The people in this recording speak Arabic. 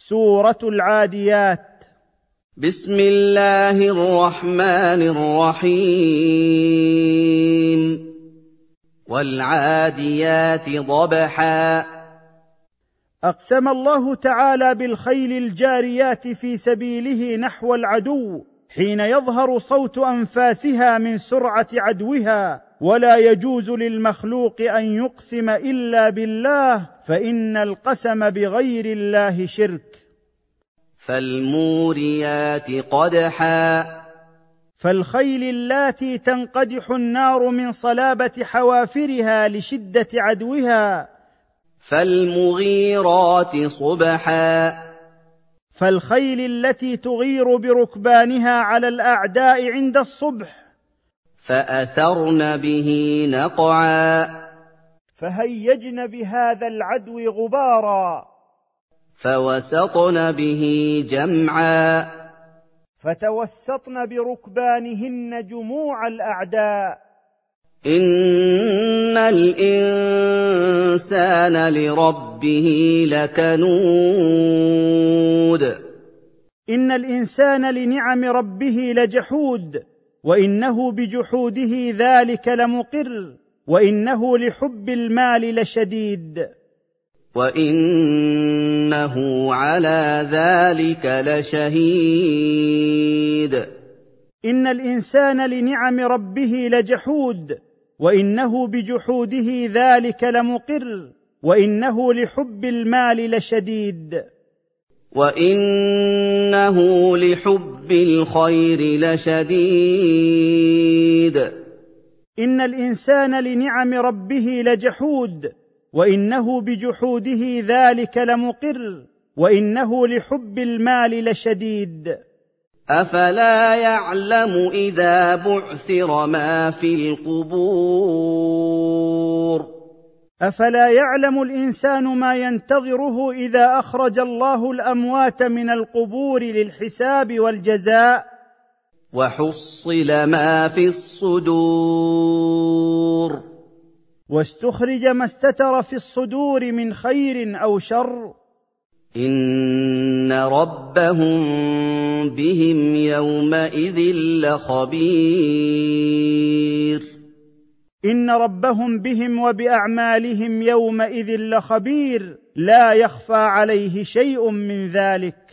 سورة العاديات. بسم الله الرحمن الرحيم. والعاديات ضبحا. أقسم الله تعالى بالخيل الجاريات في سبيله نحو العدو حين يظهر صوت أنفاسها من سرعة عدوها، ولا يجوز للمخلوق أن يقسم إلا بالله، فإن القسم بغير الله شرك. فالموريات قدحا. فالخيل اللاتي تنقدح النار من صلابة حوافرها لشدة عدوها. فالمغيرات صبحا. فالخيل التي تغير بركبانها على الأعداء عند الصبح. فأثرن به نقعا. فهيجن بهذا العدو غبارا. فوسطن به جمعا. فتوسطن بركبانهن جموع الأعداء. إن الإنسان لربه لكنود. إن الإنسان لنعم ربه لجحود، وإنه بجحوده ذلك لمقر، وإنه لحب المال لشديد. وإنه على ذلك لشهيد. إن الإنسان لنعم ربه لجحود، وإنه بجحوده ذلك لمقر، وإنه لحب المال لشديد. وإنه لحب الخير لشديد. إن الإنسان لنعم ربه لجحود، وإنه بجحوده ذلك لمقر، وإنه لحب المال لشديد. أفلا يعلم إذا بعثر ما في القبور. أفلا يعلم الإنسان ما ينتظره إذا أخرج الله الأموات من القبور للحساب والجزاء. وحصل ما في الصدور. واستخرج ما استتر في الصدور من خير أو شر. إن ربهم بهم يومئذ لخبير. إن ربهم بهم وبأعمالهم يومئذ لخبير، لا يخفى عليه شيء من ذلك.